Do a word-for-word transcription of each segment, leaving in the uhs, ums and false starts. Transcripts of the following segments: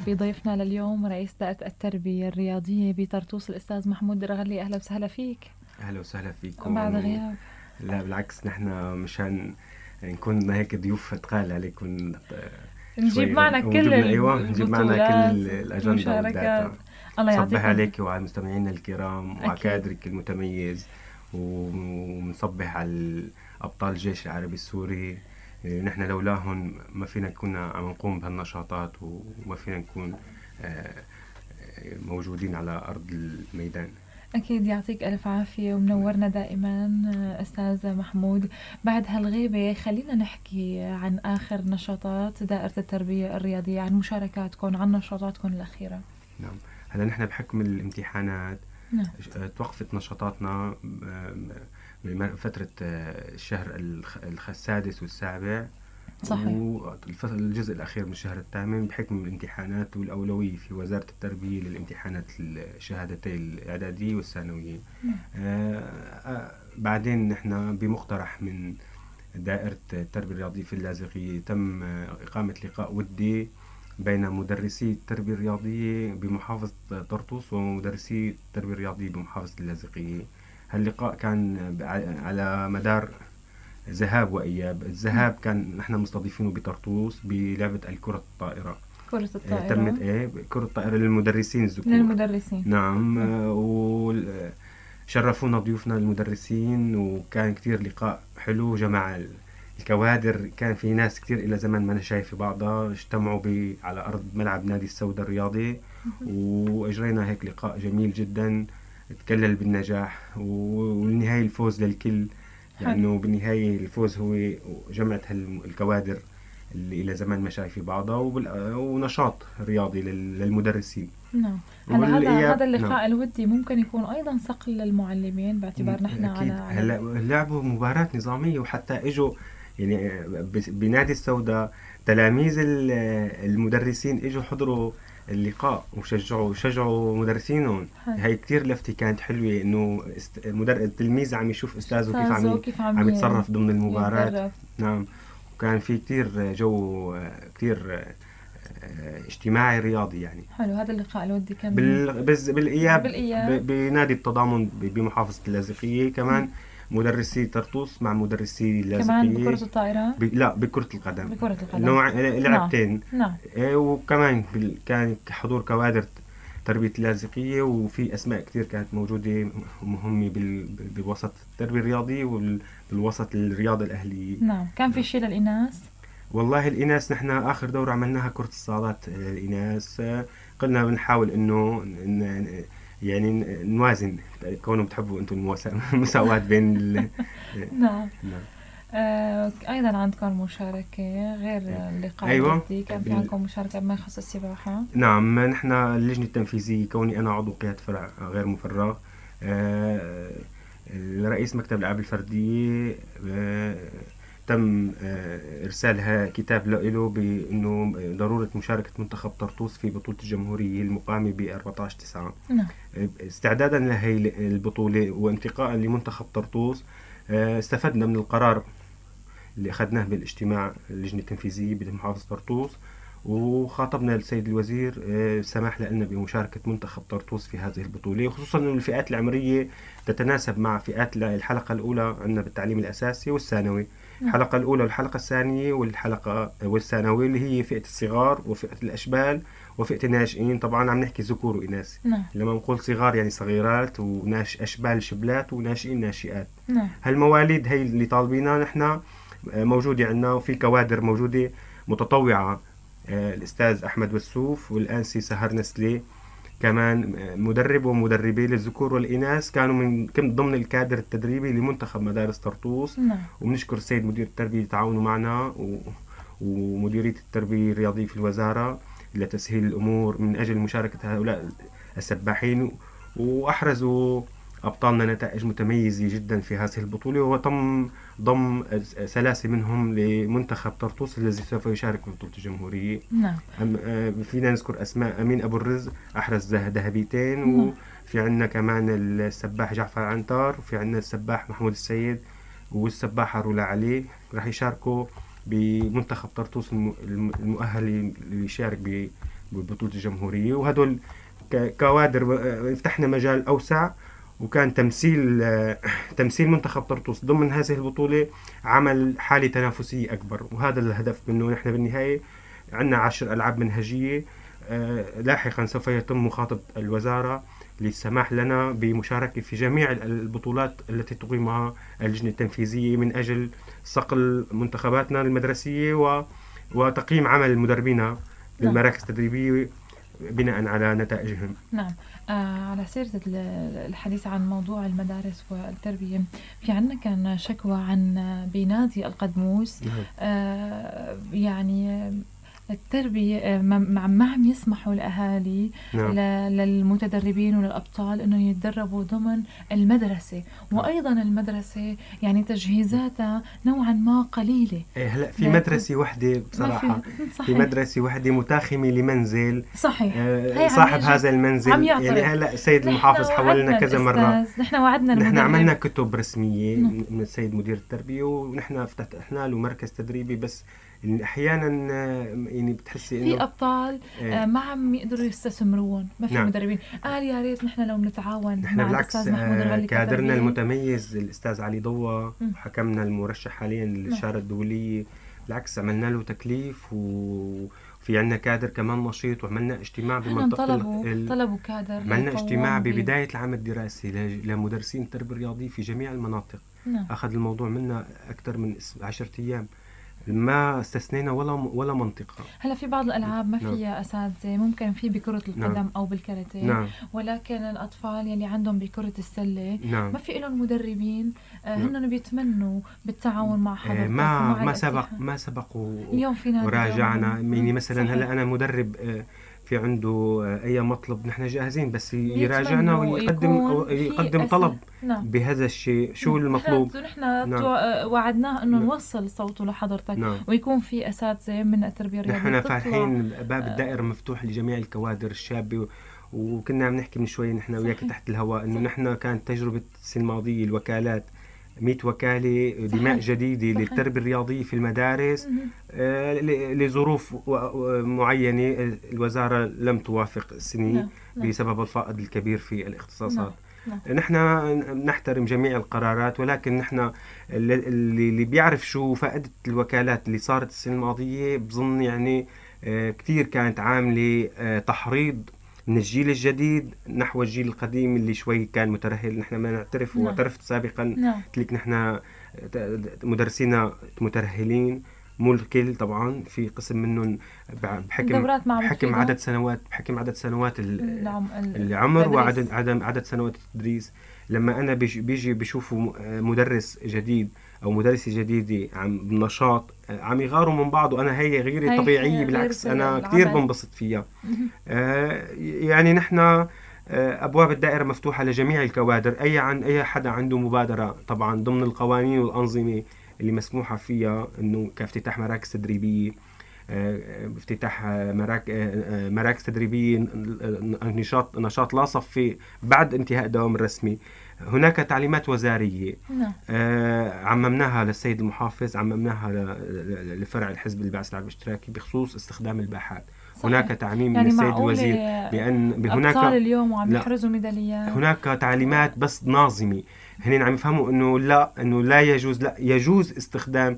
نرحب بضيفنا لليوم رئيس دائرة التربية الرياضية بطرطوس الأستاذ محمود درغلي. أهلا وسهلا فيك. اهلا وسهلا فيكم بعد و... غياب لا بالعكس، نحن مشان نكون هيك ضيوف تقال عليكم نجيب شوي غير معنا كل وجبنا، ايوه نجيب معنا كل البطولات ال- الاجنده والمشاركات. والداتا. الله نصبح يعطيكم. عليك وعلى مستمعينا الكرام وعلى أكيد. كادرك المتميز، ونصبح على ابطال الجيش العربي السوري. إيه، نحن لولاهم ما فينا كنا عم نقوم بهالنشاطات، وما فينا نكون آه، موجودين على ارض الميدان. أكيد يعطيك ألف عافية ومنورنا دائما أستاذ محمود. بعد هالغيبة خلينا نحكي عن آخر نشاطات دائرة التربية الرياضية، عن مشاركاتكم، عن نشاطاتكم الأخيرة. نعم، هلا نحن بحكم الامتحانات نعم. توقفت نشاطاتنا بفترة الشهر الخ- السادس والسابع، صحيح. والجزء الأخير من الشهر الثامن بحكم الامتحانات والأولوية في وزارة التربية للامتحانات الشهادتي الإعدادية والثانوية. نعم. آه، آه، بعدين نحن بمقترح من دائرة التربية الرياضية في اللاذقية تم آه، إقامة لقاء ودي بين مدرسي التربية الرياضية بمحافظة طرطوس ومدرسي التربية الرياضية بمحافظة اللاذقية. هاللقاء كان ع- على مدار ذهاب وإياب. الذهاب كان نحن مستضيفينه بطرطوس بلعبة الكرة الطائرة. كرة آه، الطائرة تمت ايه كرة الطائرة للمدرسين الذكور. للمدرسين. نعم، نعم. آه، وشرفونا ضيوفنا المدرسين، وكان كتير لقاء حلو. جمع ال- الكوادر، كان في ناس كتير إلى زمن ما أنا شايف بعضها اجتمعوا ب- على أرض ملعب نادي السوداء الرياضي، وأجرينا هيك لقاء جميل جدا تكلل بالنجاح، والنهاية الفوز للكل، حلو. لأنه بالنهاية الفوز هو جمعة هالكوادر اللي إلى زمان ما شايف بعضها، وبال- ونشاط رياضي لل- للمدرسين. نعم. هلا هذا والإياب هذا نعم. اللقاء الودي ممكن يكون أيضا صقل للمعلمين باعتبار نحن على أكيد، على هلا لعبوا مباراة نظامية، وحتى إجوا يعني بس- بنادي السوداء تلاميذ ال- المدرسين إجوا حضروا اللقاء وشجعوا شجعوا مدرسينهم. حلو. هاي كتير لفتة كانت حلوة، إنه است- المدر... التلميذ عم يشوف أستاذه كيف عم أستاذه ي... كيف عم عم ي- يتصرف ضمن المباراة. يتدرب. نعم، وكان في كتير جو كتير اجتماعي رياضي يعني. حلو. هذا اللقاء الودي كان من بال... بز... بالإياب بالإياب. ب... بنادي التضامن ب... بمحافظة اللاذقية كمان. مدرسي طرطوس مع مدرسي كمان اللاذقية. بكرة الطائرة. ب... لا، بكرة القدم. بكرة القدم. نوع نعم. لعبتين. نعم. إيه، وكمان بال... كان حضور كوادر تربية اللاذقية، وفي أسماء كتير كانت موجودة مهمة بال... بوسط التربية الرياضية وبالوسط الرياضة الأهلية. نعم. كان في نعم. شيء للإناث. والله الإناث نحن آخر دورة عملناها كرة الصالات. آه، الإناث آه، قلنا بنحاول إنه ن- يعني نوازن، كونوا بتحبوا أنتم المواساة- المساواة بين ال... نعم. نعم. آه، أيضا عندكم مشاركة غير اللقاء أيوة. الودي، كان في بال... عندكم مشاركة بما يخص السباحة. نعم، نحن اللجنة التنفيذية، كوني أنا عضو قيادة فرع غير مفرغ، آه، رئيس مكتب الألعاب الفردية، آه، تم آه، إرسالها كتاب له بأنه ضرورة مشاركة منتخب طرطوس في بطولة الجمهورية المقامة ب أربعة عشر تسعة. نعم. استعدادا لهي البطولة وانتقاء لمنتخب طرطوس، آه، استفدنا من القرار اللي أخذناه بالاجتماع اللجنة التنفيذية بمحافظة طرطوس، وخاطبنا السيد الوزير آه، سمح لنا بمشاركة منتخب طرطوس في هذه البطولة، وخصوصا أن الفئات العمرية تتناسب مع فئات الحلقة الأولى عندنا بالتعليم الأساسي والثانوي. الحلقة الأولى والحلقة الثانية والحلقة والثانوي اللي هي فئة الصغار وفئة الأشبال وفئة الناشئين. طبعا عم نحكي ذكور وإناث. نعم. لما نقول صغار يعني صغيرات، وناش أشبال شبلات، وناشئين ناشئات. نعم. هالمواليد هي اللي طالبينها نحن موجودة عندنا، وفي كوادر موجودة متطوعة. آه، الأستاذ أحمد وسوف والأنسي سهر نسلي، كمان آه، مدرب ومدربي للذكور والإناث كانوا من كم ضمن الكادر التدريبي لمنتخب مدارس طرطوس. نعم. وبنشكر السيد مدير التربية تعاونوا معنا و... ومديرية التربية الرياضية في الوزارة لتسهيل الأمور من أجل مشاركة هؤلاء السباحين، وأحرزوا أبطالنا نتائج متميزة جدا في هذه البطولة، وتم ضم ثلاثة منهم لمنتخب طرطوس الذي سوف يشارك في بطولة الجمهورية. نعم. أم آه، فينا نذكر أسماء: أمين أبو الرزق أحرز ذهبيتين، نعم. وفي عنا كمان السباح جعفر عنتر، وفي عنا السباح محمود السيد، والسباحة رولا علي رح يشاركوا بمنتخب طرطوس الم- الم- المؤهل اللي يشارك ببطولة الجمهورية، وهدول كوادر فتحنا مجال أوسع، وكان تمثيل تمثيل منتخب طرطوس ضمن هذه البطولة عمل حالة تنافسية أكبر، وهذا الهدف منه. نحن بالنهاية عندنا عشر ألعاب منهجية. لاحقا سوف يتم مخاطبة الوزارة للسماح لنا بمشاركة في جميع البطولات التي تقيمها اللجنة التنفيذية من أجل صقل منتخباتنا المدرسية و... وتقييم عمل مدربينا للمراكز التدريبية بناء على نتائجهم. نعم. آه على سيرة الحديث عن موضوع المدارس والتربية، في عنا كان شكوى عن بنادي القدموس. نعم. آه يعني التربية ما عم يسمحوا الأهالي نعم. للمتدربين وللأبطال إنه يتدربوا ضمن المدرسة، وأيضا المدرسة يعني تجهيزاتها نوعا ما قليلة. هلا في مدرسة وحدة بصراحة، في, في مدرسة وحدة متاخمة لمنزل صحيح. آه صاحب هذا المنزل يعني هلا السيد المحافظ حولنا كذا مرة. نحن وعدنا نحن عملنا كتب رسمية م. من السيد مدير التربية، ونحن فتحنا له مركز تدريبي، بس احيانا يعني بتحسي انه في ابطال آه ما عم يقدروا يستثمرون، ما في. نعم. مدربين قال يا ريت نحن لو نتعاون مع الاستاذ محمود الغلي. كادرنا المتميز الاستاذ علي ضوى، حكمنا المرشح حاليا للشارة الدولية، بالعكس عملنا له تكليف، وفي عندنا كادر كمان نشيط، وعملنا اجتماع بمنطقة طلبوا ال... طلبوا كادر. عملنا اجتماع ببداية العام الدراسي لمدرسين التربية الرياضية في جميع المناطق. نعم. اخذ الموضوع منا اكثر من عشرة ايام، ما استثنينا ولا ولا منطقة. هلا في بعض الألعاب ما فيها أساتذة، ممكن في بكرة القدم. نعم. أو بالكاراتيه. نعم. ولكن الأطفال يلي عندهم بكرة السلة. نعم. ما في لهم مدربين. آه نعم. هن بيتمنوا بالتعاون مع حضرتك. ما ما سبق ما سبقوا اليوم فينا وراجعنا يعني مثلا. صحيح. هلا أنا مدرب في عنده أي مطلب نحن جاهزين، بس يراجعنا ويقدم يقدم طلب. نعم. بهذا الشيء شو نعم. المطلوب. نحن نعم. وعدناه انه نعم. نوصل صوته لحضرتك. نعم. ويكون في اساتذه من التربيه الرياضيه. نحن فاتحين باب الدائره مفتوح لجميع الكوادر الشابه، وكنا عم نحكي من شوي نحن وياك تحت الهواء انه نحن كانت تجربه السنه الماضيه الوكالات مئة وكالة دماء جديدة. صحيح. للتربية الرياضية في المدارس آه لظروف معينة الوزارة لم توافق السنة. نعم. بسبب الفائض الكبير في الاختصاصات. نعم. نعم. نحن نحترم جميع القرارات، ولكن نحن اللي بيعرف شو فائدة الوكالات اللي صارت السنة الماضية بظن يعني آه كتير كانت عاملة آه تحريض من الجيل الجديد نحو الجيل القديم اللي شوي كان مترهل. نحن ما نعترف. نعم. واعترفت سابقا. نعم. قلت لك نحن مدرسينا مترهلين، مو الكل طبعا، في قسم منهم بحكم بحكم عدد سنوات بحكم عدد سنوات العمر وعدد عدد عدد سنوات التدريس. لما انا بيجي بشوفوا مدرس جديد او مدرسه جديده عم بنشاط عم يغاروا من بعض، وانا هي غير طبيعيه، بالعكس انا كثير بنبسط فيها. آه يعني نحن آه ابواب الدائره مفتوحه لجميع الكوادر، اي عن اي حدا عنده مبادره طبعا ضمن القوانين والانظمه اللي مسموحه فيها، انه كافتتاح مراكز تدريبيه، افتتاح مراكز تدريبيه، نشاط نشاط لا صفي بعد انتهاء الدوام الرسمي. هناك تعليمات وزاريه. نعم. آه عممناها للسيد المحافظ، عممناها لفرع الحزب البعث العام الاشتراكي بخصوص استخدام الباحات. صحيح. هناك تعميم يعني من السيد الوزير بان هناك ابطال اليوم وعم يحرزوا ميداليات. هناك تعليمات بس ناظمه، هن عم يفهموا انه لا انه لا يجوز لا يجوز استخدام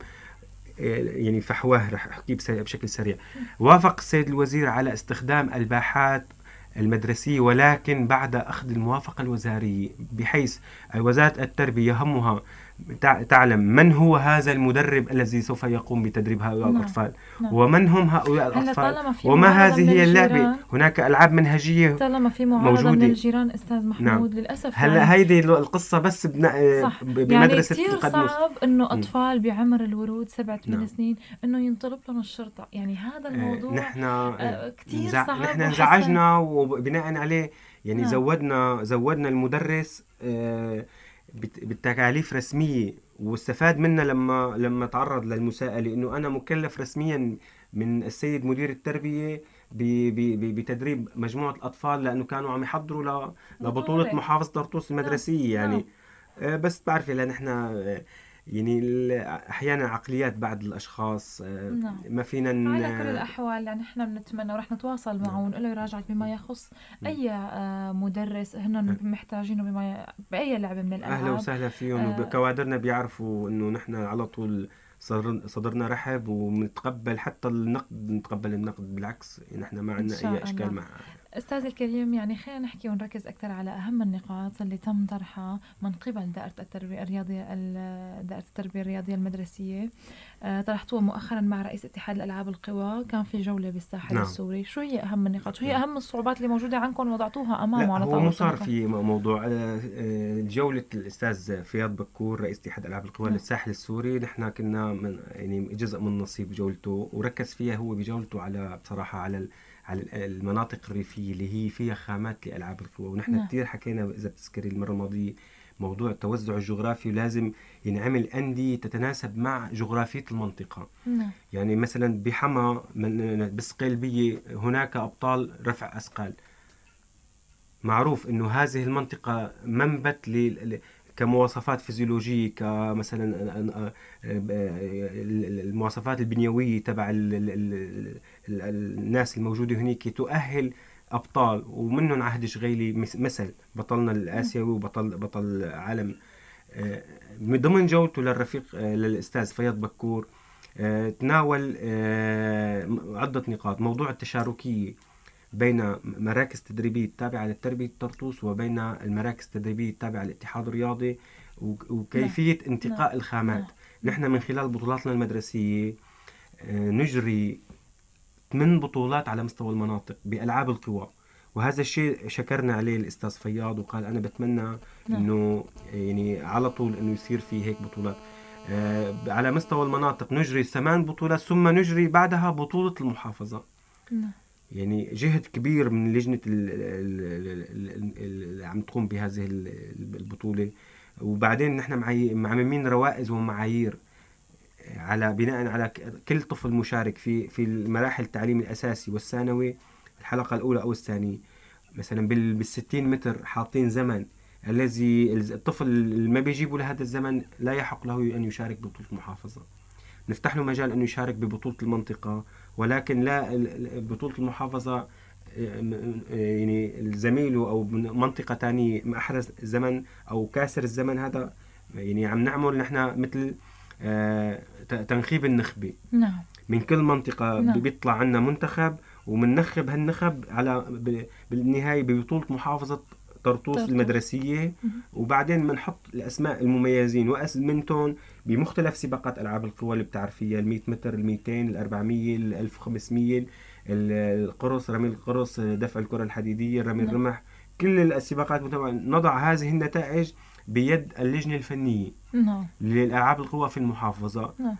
يعني فحواه. رح احكي بشكل سريع. وافق السيد الوزير على استخدام الباحات المدرسية، ولكن بعد أخذ الموافقة الوزارية، بحيث وزارة التربية يهمها تعلم من هو هذا المدرب الذي سوف يقوم بتدريب هؤلاء. نعم. الأطفال. نعم. ومن هم هؤلاء الأطفال، وما هذه هي اللعبة. هناك ألعاب منهجية طالما في معارضة موجودة من الجيران أستاذ محمود. نعم. للأسف هلا يعني هيدي القصة بس بمدرسة يعني كتير صعب إنه أطفال بعمر الورود سبعة ثمان نعم. سنين إنه ينطلب لهم الشرطة. يعني هذا الموضوع آه نحن آه كتير صعب. نحن انزعجنا وبناء عليه يعني نعم. زودنا زودنا المدرس آه بالتكاليف رسمية، واستفاد منا لما لما تعرض للمساءلة انه انا مكلف رسميا من السيد مدير التربية بتدريب مجموعة الاطفال، لانه كانوا عم يحضروا لبطولة محافظة طرطوس المدرسية. يعني نعم. بس بعرفي لان احنا يعني ال- أحيانا عقليات بعض الأشخاص آه، نعم. ما فينا ن... على كل الأحوال يعني إحنا بنتمنى ورح نتواصل معه نعم. ونقول له يراجعك بما يخص م. أي آه، مدرس هن محتاجينه بما ي... بأي لعبة من أهلا الألعاب. وسهلا فيهم، آه، وكوادرنا بيعرفوا إنه نحن على طول صدر- صدرنا رحب، ونتقبل حتى النقد، نتقبل النقد بالعكس، نحن ما إن عندنا أي شاء إشكال الله. مع. أستاذي الكريم، يعني خلينا نحكي ونركز أكثر على أهم النقاط اللي تم طرحها من قبل دائرة التربية الرياضية ال- دائرة التربية الرياضية المدرسية. آه، طرحتوها مؤخرا مع رئيس اتحاد الألعاب القوى، كان في جولة بالساحل نعم. السوري. شو هي أهم النقاط؟ شو هي نعم. أهم الصعوبات اللي موجودة عندكم وضعتوها أمامه لا، على هو مو طاولة صار النقاش؟ في م- موضوع آه، آه، جولة الأستاذ فياض بكور رئيس اتحاد ألعاب القوى نعم. للساحل السوري، نحن كنا من يعني جزء من نصيب جولته، وركز فيها هو بجولته على بصراحة على ال- على ال- المناطق الريفية اللي هي فيها خامات لألعاب القوى. ونحن نعم. كتير حكينا إذا بتذكري المرة الماضية موضوع التوزع الجغرافي، ولازم ينعمل أندية تتناسب مع جغرافية المنطقة. نعم. يعني مثلا بحما من بسقيلبية هناك أبطال رفع أثقال، معروف انه هذه المنطقة منبت ل كمواصفات فيزيولوجية، كمثلا المواصفات البنيوية تبع ال ال ال ال الناس الموجودة هناك تؤهل أبطال، ومنهم عهد شغيلي مثل بطلنا الآسيوي وبطل بطل عالم. آه، من ضمن جولته للرفيق آه، للأستاذ فياض بكور آه، تناول آه، عدة نقاط: موضوع التشاركية بين مراكز تدريبية تابعة للتربية الطرطوس وبين المراكز التدريبية التابعة للاتحاد الرياضي، نعم. وكيفية نعم. انتقاء الخامات. نعم. نعم. نحن من خلال بطولاتنا المدرسية آه، نجري ثمان بطولات على مستوى المناطق بألعاب القوى، وهذا الشيء شكرنا عليه الأستاذ فياض، وقال أنا بتمنى نعم. أنه يعني على طول أنه يصير في هيك بطولات آه، على مستوى المناطق. نجري ثمان بطولات ثم نجري بعدها بطولة المحافظة. نعم. يعني جهد كبير من لجنة اللي عم تقوم بهذه البطولة. وبعدين نحن معممين روائز ومعايير على بناء على كل طفل مشارك في في المراحل التعليم الأساسي والثانوي، الحلقة الأولى أو الثانية. مثلا بالستين متر حاطين زمن، الذي الطفل اللي ما بيجيبوا لهذا الزمن لا يحق له أن يشارك ببطولة المحافظة. نفتح له مجال أنه يشارك ببطولة المنطقة، ولكن لا بطولة المحافظة يعني زميله أو منطقة تانية أحرز زمن أو كاسر الزمن، هذا يعني عم نعمل نحن مثل آه، تنخيب النخبة. نعم. من كل منطقة نعم. بيطلع عنا منتخب، ومننخب هالنخب على بالنهاية ببطولة محافظة طرطوس طرطوس. المدرسية. وبعدين بنحط الأسماء المميزين وأسمنتهم بمختلف سباقات ألعاب القوى اللي بتعرفيها: المية متر، الميتين، الأربعمية، الألف وخمسمية، القرص، رمي القرص، دفع الكرة الحديدية، رمي نعم. الرمح. كل السباقات نضع هذه النتائج بيد اللجنة الفنية نعم. للألعاب القوى في المحافظة، نعم.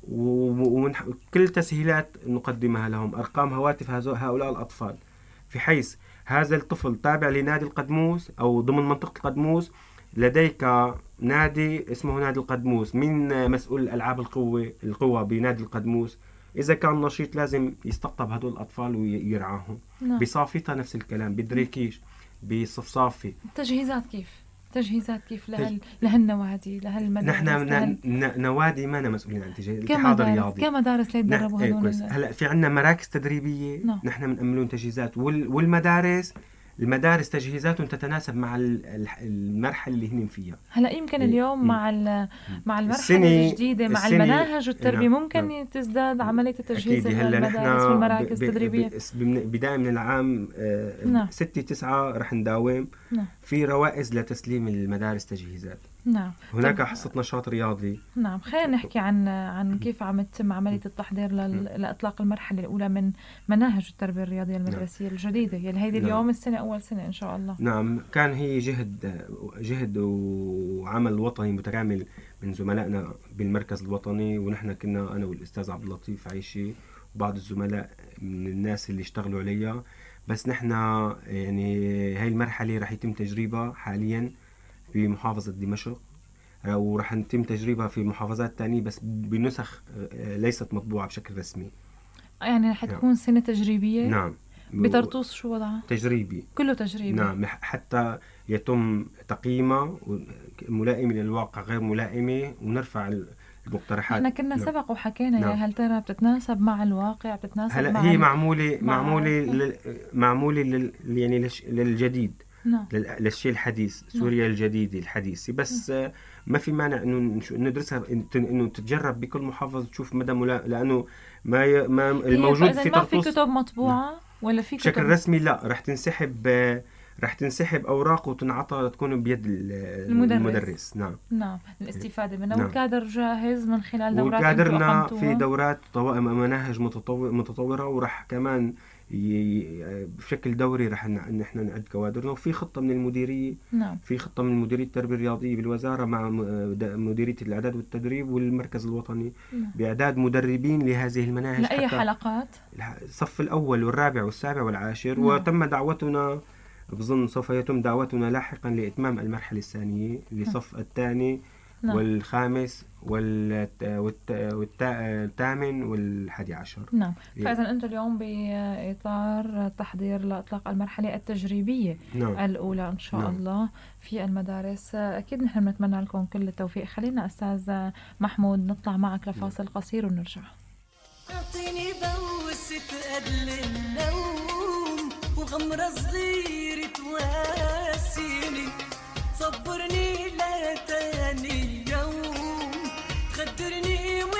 وكل تسهيلات نقدمها لهم: أرقام هواتف هؤلاء الأطفال، في حيث هذا الطفل تابع لنادي القدموس أو ضمن منطقة القدموس، لديك نادي اسمه نادي القدموس، من مسؤول الألعاب القوة القوة بنادي القدموس إذا كان نشيط لازم يستقطب هدول الأطفال ويرعاهم. نعم. بصافيتها نفس الكلام، بدريكيش، بصفصافي. تجهيزات كيف؟ تجهيزات كيف تج... لهال لهالنوادي لهالمدارس نحن لهال... ن... ن... نوادي ما أنا مسؤولين عن تجهيز الاتحاد كمدارس الرياضي. كمدارس نح... ليتدربوا ايه هدول كويس. ال... هلا في عندنا مراكز تدريبيه نعم. نحن بنأمن تجهيزات، وال... والمدارس المدارس تجهيزاتهم تتناسب مع المرحله اللي هن فيها. هلا يمكن يعني اليوم مع مع المرحله السنه الجديده مع السنه المناهج التربيه نعم نعم ممكن تزداد عمليه التجهيز اكيد. هلا نحن المدارس ب... والمراكز ب... التدريبيه. ب... بدايه من العام نعم. ستة تسعة رح نداوم نعم. في روائز لتسليم المدارس تجهيزات. نعم. هناك طب حصه نشاط رياضي. نعم، خلينا نحكي عن عن كيف عم تتم عملية التحضير لل... لإطلاق المرحلة الأولى من مناهج التربية الرياضية المدرسية الجديدة، يلي هيدي نعم. اليوم السنة أول سنة إن شاء الله. نعم، كان هي جهد جهد وعمل وطني متكامل من زملائنا بالمركز الوطني، ونحن كنا أنا والأستاذ عبد اللطيف عيشي وبعض الزملاء من الناس اللي اشتغلوا عليها. بس نحن يعني هاي المرحلة رح يتم تجريبها حاليا في محافظة دمشق، ورح يتم تجريبها في محافظات تانية بس بنسخ ليست مطبوعة بشكل رسمي. يعني رح تكون سنة تجريبية. نعم بطرطوس شو وضعها؟ تجريبي كله تجريبي. نعم، حتى يتم تقييمه ملائمة للواقع غير ملائمة ونرفع المقترحات. احنا كنا نعم. سبق وحكينا نعم. يا هل ترى بتتناسب مع الواقع، بتتناسب هلا مع هي ال... معمولة مع... معمولة لل... معمولة لل... يعني للش... للجديد. نعم. لل... للشيء الحديث، نعم. سوريا الجديدة الحديثة، بس نعم. ما في مانع انه ندرسها، انه تتجرب بكل محافظة تشوف مدى ملا... لانه ما ي... ما الموجود في ما في طرطوس كتب مطبوعة. نعم. ولا في بشكل كتب رسمي، لا رح تنسحب رح تنسحب اوراق وتنعطى تكون بيد المدرس, المدرس. نعم. نعم، الاستفادة منها. نعم. والكادر جاهز من خلال دورات وكادرنا في دورات مناهج متطورة، ورح كمان ي... بشكل دوري رح نحن نعد كوادرنا، وفي خطة من المديرية. نعم. في خطة من مديرية التربية الرياضية بالوزارة مع مديرية الإعداد والتدريب والمركز الوطني. نعم. بإعداد مدربين لهذه المناهج لأي حلقات؟ الصف الأول والرابع والسابع والعاشر. نعم. وتم دعوتنا، بظن سوف يتم دعوتنا لاحقا لإتمام المرحلة الثانية لصف الثاني. نعم. والخامس والثامن والحادي عشر. نعم. فإذا أنتم اليوم بإطار تحضير لإطلاق المرحلة التجريبية. نعم. الأولى إن شاء. نعم. الله في المدارس. أكيد نحن بنتمنى لكم كل التوفيق. خلينا أستاذ محمود نطلع معك لفاصل قصير ونرجع. أعطيني بوسة قبل النوم وغمرة صغيرة تواسيني، صبرني لتاني يوم تخدرني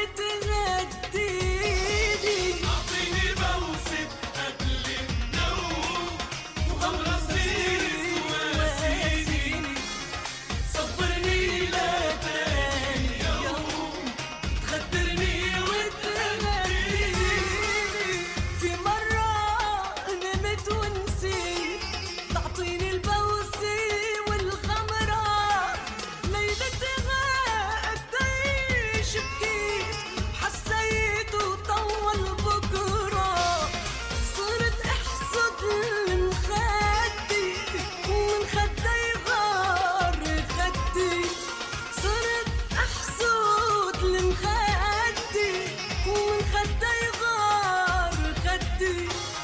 وتغديني. أعطيني بوسة قبل النوم وغمرة صغيرة تواسيني، صبرني لتاني يوم تخدرني وتغديني. في مرة نمت ونسيت تعطيني البوسة والغمرة، ليلتها قديش بكيت حسيت وطول بكرة، صرت احسد المخدي ومن خدي غار خدي، صرت احسد المخدي ومن خدي غار خدي،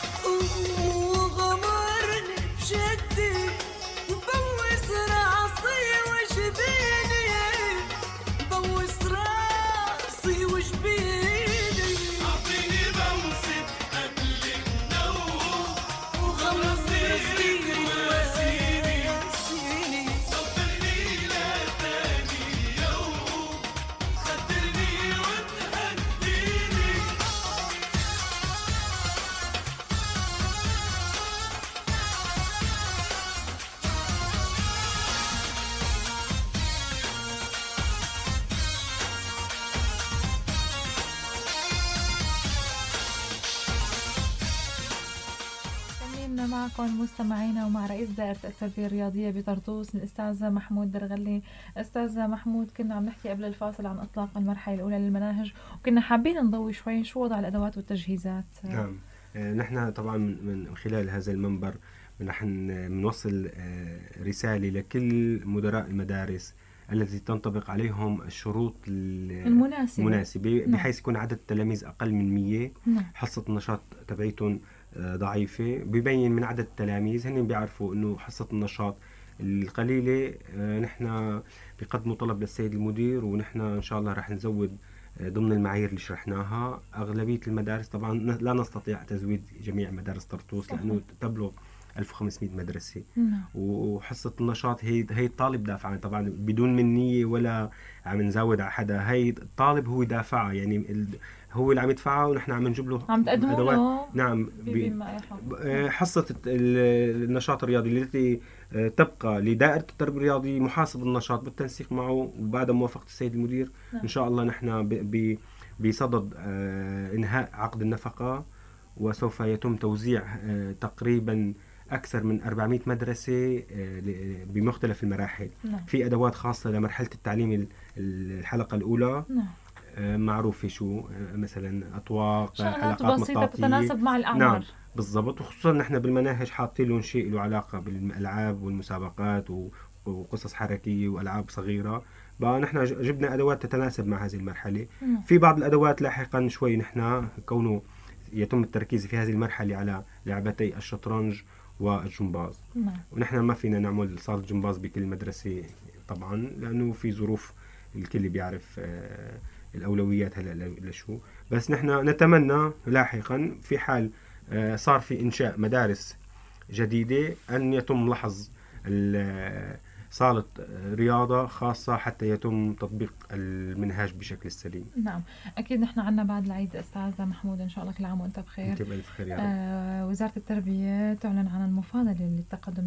وغمرني بشدي وبوس راسي وجبيني، بوس راسي وجبيني. أعطيني بوسة قبل النوم وغمرة صغيرة تواسيني، صبرني لتاني يوم خدرني وتهديني. كملنا معكم مستمعينا ومع رئيس دائرة التربية الرياضية بطرطوس الأستاذ محمود درغلي. أستاذ محمود، كنا عم نحكي قبل الفاصل عن إطلاق المرحلة الأولى للمناهج، وكنا حابين نضوي شوي شو وضع الأدوات والتجهيزات. نعم. نحن طبعا من خلال هذا المنبر نحن بنوصل رسالة لكل مدراء المدارس التي تنطبق عليهم الشروط المناسبة, المناسبة. بحيث يكون عدد التلاميذ أقل من مية. نعم. حصة النشاط تبعيتهم ضعيفة. ببين من عدد التلاميذ، هن بيعرفوا إنه حصة النشاط القليلة نحن بقدموا طلب للسيد المدير، ونحن إن شاء الله رح نزود ضمن المعايير اللي شرحناها. أغلبية المدارس طبعا لا نستطيع تزويد جميع مدارس طرطوس لأنه تبلغ ألف وخمسمائة مدرسة. نعم. وحصة النشاط هي هي الطالب دافعها طبعا بدون منية ولا عم نزود على حدا. هي الطالب هو دافعها، يعني ال... هو اللي عم يدفعها ونحن عم نجيب له عم تقدموا له. نعم. ب... حصة النشاط الرياضي التي تبقى لدائرة التربية الرياضية محاسب النشاط بالتنسيق معه وبعد موافقة السيد المدير. نعم. إن شاء الله نحن ب... ب... بصدد إنهاء عقد النفقة، وسوف يتم توزيع تقريبا أكثر من أربعمائة مدرسة بمختلف المراحل. نعم. في أدوات خاصة لمرحلة التعليم الحلقة الأولى. نعم. معروفة شو مثلا أطواق، حلقات بسيطة تتناسب مع الأعمار. نعم بالضبط. وخصوصا نحن بالمناهج حاطين لهم شيء له علاقة بالألعاب والمسابقات وقصص حركية وألعاب صغيرة. بقى نحن جبنا أدوات تتناسب مع هذه المرحلة. نعم. في بعض الأدوات لاحقا شوي نحن كونه يتم التركيز في هذه المرحلة على لعبتي الشطرنج والجمباز. نعم. ونحن ما فينا نعمل صالة جمباز بكل مدرسة طبعا، لأنه في ظروف الكل بيعرف آه، الأولويات هلا لشو. بس نحن نتمنى لاحقا في حال آه، صار في إنشاء مدارس جديدة أن يتم لحظ ال- صالة رياضة خاصة حتى يتم تطبيق المنهاج بشكل سليم. نعم أكيد نحن عنا بعد العيد أستاذ محمود إن شاء الله كل عام وأنت بخير. أنت بألف خير يا رب. آه وزارة التربية تعلن عن المفاضلة للتقدم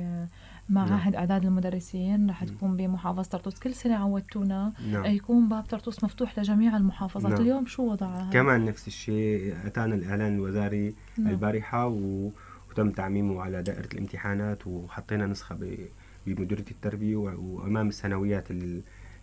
لمعاهد نعم. إعداد المدرسين رح تكون بمحافظة طرطوس. كل سنة عودتونا نعم. يكون باب طرطوس مفتوح لجميع المحافظات. نعم. اليوم شو وضعها؟ كمان نفس الشيء، أتانا الإعلان الوزاري نعم. البارحة و... وتم تعميمه على دائرة الامتحانات، وحطينا نسخة ب... بمديرية التربية و... وأمام السنويات ال...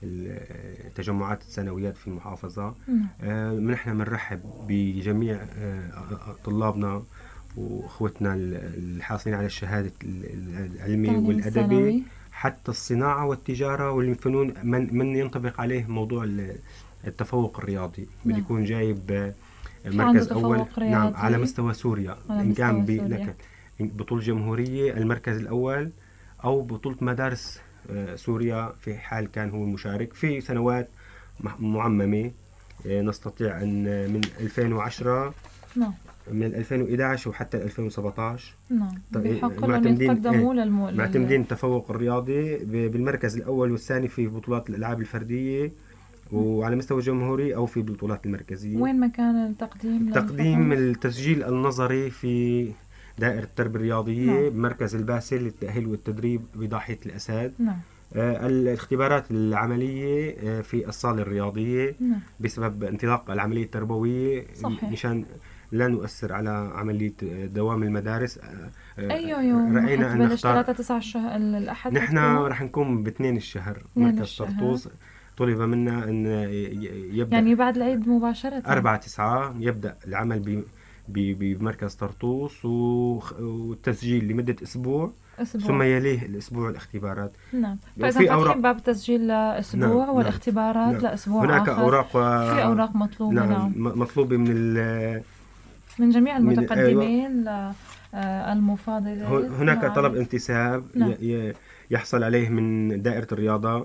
التجمعات السنويات في المحافظة. نعم. آه نحن بنرحب بجميع آه طلابنا وأخوتنا الحاصلين على الشهادة العلمي التعليم والأدبي، الثانوي. حتى الصناعة والتجارة والفنون، من, من ينطبق عليه موضوع التفوق الرياضي. نعم. بدي يكون جايب آه، عنده مركز تفوق أول. رياضي. نعم، على مستوى سوريا، على إن كان مستوى سوريا. بلك بطولة جمهورية المركز الأول، أو بطولة مدارس آه، سوريا في حال كان هو مشارك في سنوات مح- معممة. آه، نستطيع أن من ألفين وعشرة نعم. من ألفين وإحدى عشر وحتى ألفين وسبعة عشر نعم. طيب، بحق لهم معتمدين- يتقدموا إيه، للمو... لل- معتمدين التفوق الرياضي ب- بالمركز الأول والثاني في بطولات الألعاب الفردية، وعلى مستوى الجمهوري أو في البطولات المركزية. وين مكان التقديم؟ تقديم للفحوص؟ التسجيل النظري في دائرة التربية الرياضية نعم. بمركز الباسل للتأهيل والتدريب بضاحية الأساد. نعم. آه، الاختبارات العملية آه، في الصالة الرياضية نعم. بسبب انطلاق العملية التربوية، صحيح. مشان لا نؤثر على عملية آه، دوام المدارس. آه، آه، أي يوم رأينا أن حتبلش؟ نختار. ثلاثة تسعة الشهر الأحد نحن حتكون؟ رح نكون باثنين الشهر اثنين مركز الشهر. طرطوس. طلب منا أن ي- يبدأ يعني بعد العيد مباشرة؟ أربعة تسعة يبدأ العمل ب ب- بمركز طرطوس، وخ- والتسجيل لمدة أسبوع، أسبوع. ثم يليه الأسبوع الاختبارات. نعم. وفي فإذا فاتحين أوراق. باب التسجيل لأسبوع نعم. والاختبارات نعم. لأسبوع هناك آخر. أوراق و... في أوراق مطلوبة. نعم. نعم. م- مطلوبة من ال... من جميع من- المتقدمين للمفاضلة. ه- هناك نعم. طلب انتساب نعم. ي... ي- يحصل عليه من دائرة الرياضة،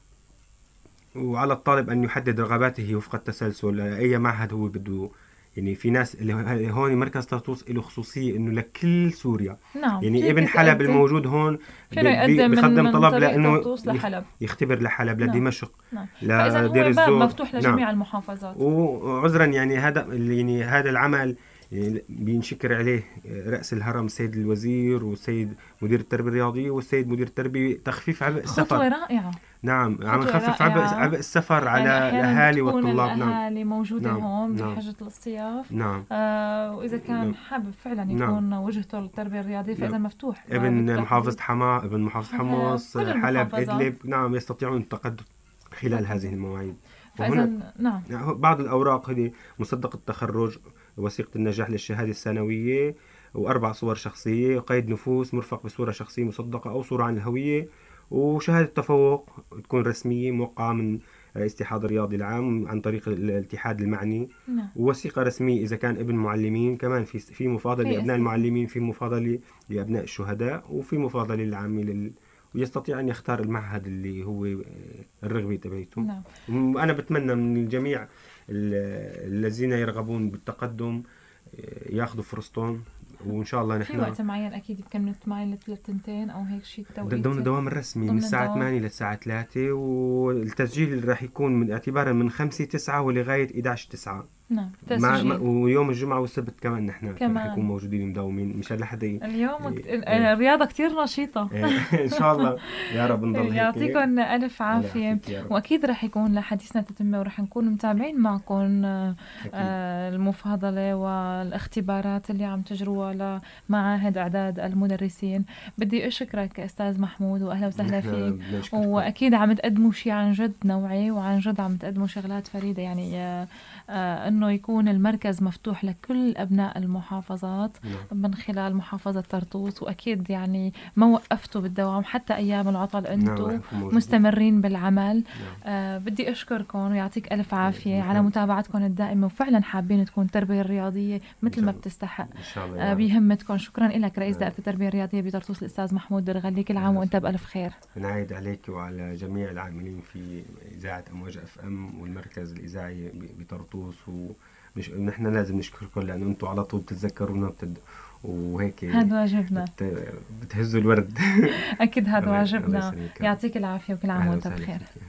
وعلى الطالب أن يحدد رغباته وفق التسلسل أي معهد هو بده. يعني في ناس اللي هون مركز طرطوس له خصوصية إنه لكل سوريا. نعم. يعني فيك ابن حلب تقدم- الموجود هون فينه بي- يقدم من, بيقدم من طلب طريق لأنه طرطوس لحلب. يختبر لحلب، نعم. لدمشق، نعم. فإذا هو لدير باب الزور. مفتوح لجميع نعم. المحافظات. وعذرا يعني هذا يعني هذا العمل يعني بينشكر عليه رأس الهرم السيد الوزير والسيد مدير التربية الرياضية والسيد مدير التربية، تخفيف عبء السفر. خطوة رائعة. نعم، عم خطوة نخفف عبء رائعة. عبء السفر على يعني أحياناً الأهالي بتكون والطلاب. نعم. الأهالي موجودة نعم. هون نعم. بحاجة الاصطياف. نعم. آه وإذا كان نعم. حابب فعلا نعم. يكون وجهته للتربية الرياضية فإذا نعم. مفتوح. ابن باب محافظة التحديد. حما ابن محافظة حلب. حمص، كل حلب، المحافظات. إدلب، نعم، يستطيعون التقدم خلال هذه المواعيد. وهنا فإذا نعم. بعض الأوراق هذه مصدق التخرج، وثيقة النجاح للشهادة الثانوية، وأربع صور شخصية، وقيد نفوس مرفق بصورة شخصية مصدقة أو صورة عن الهوية، وشهادة تفوق تكون رسمية موقعة من رئيس الاتحاد الرياضي العام عن طريق الاتحاد المعني، نعم. ووثيقة رسمية إذا كان ابن معلمين. كمان في في مفاضلة في لأبناء اسم. المعلمين، في مفاضلة لأبناء الشهداء، وفي مفاضلة للعامة لل... ويستطيع أن يختار المعهد اللي هو الرغبة تبعته. نعم. وأنا بتمنى من الجميع ال- الذين يرغبون بالتقدم ياخذوا فرصتهم، وإن شاء الله في نحن وقت معين أكيد بكمل ثمانية لثنتين أو هيك شيء توقيت. ضمن الدوام الرسمي من ضمن الساعة الدوام. ثمانية للساعة ثلاثة، والتسجيل راح يكون من اعتبارا من خمسة تسعة ولغاية إحدى عشر تسعة. نعم. مع تسجيل. مع- ويوم الجمعة والسبت كمان نحن كمان. راح نكون موجودين مداومين مشان لحد ي- اليوم كت- إيه. الرياضة كتير نشيطة. إن شاء الله يا رب نضل هيك. يعطيكم ألف الله عافية. يعافيك يا رب. وأكيد رح يكون لحديثنا تتمة ورح نكون متابعين معكم آه، أكيد. آه، المفاضلة والاختبارات اللي عم تجروها لمعاهد إعداد المدرسين. بدي أشكرك أستاذ محمود وأهلا وسهلا نحن فيك. بدنا نشكركم. وأكيد عم تقدموا شيء عن جد نوعي وعن جد عم تقدموا شغلات فريدة. يعني آه، آه، إنه انه يكون المركز مفتوح لكل ابناء المحافظات نعم. من خلال محافظة طرطوس، واكيد يعني ما وقفتوا بالدوام حتى ايام العطل، انتم نعم موجودين. مستمرين بالعمل. نعم. آه بدي اشكركم ويعطيك الف عافية نعم. على متابعتكم الدائمة، وفعلا حابين تكون التربية الرياضية مثل ما بتستحق ان شاء الله آه يعني. بيهمتكم. شكرا لك رئيس آه. دائرة التربية الرياضية بطرطوس الأستاذ محمود درغلي، كل عام وأنت بألف خير. نعيد عليك وعلى جميع العاملين في إذاعة أمواج أف أم والمركز الإذاعي ب- بطرطوس، ومش نحن لازم نشكركم لأنه أنتم على طول بتتذكرونا بتد... وهيك هذا واجبنا. بت... بتهزوا الورد. أكيد هذا الله- الله واجبنا. يسلمك. يعطيك العافية وكل عام أهلا وأنت وسهلا بخير. فيك.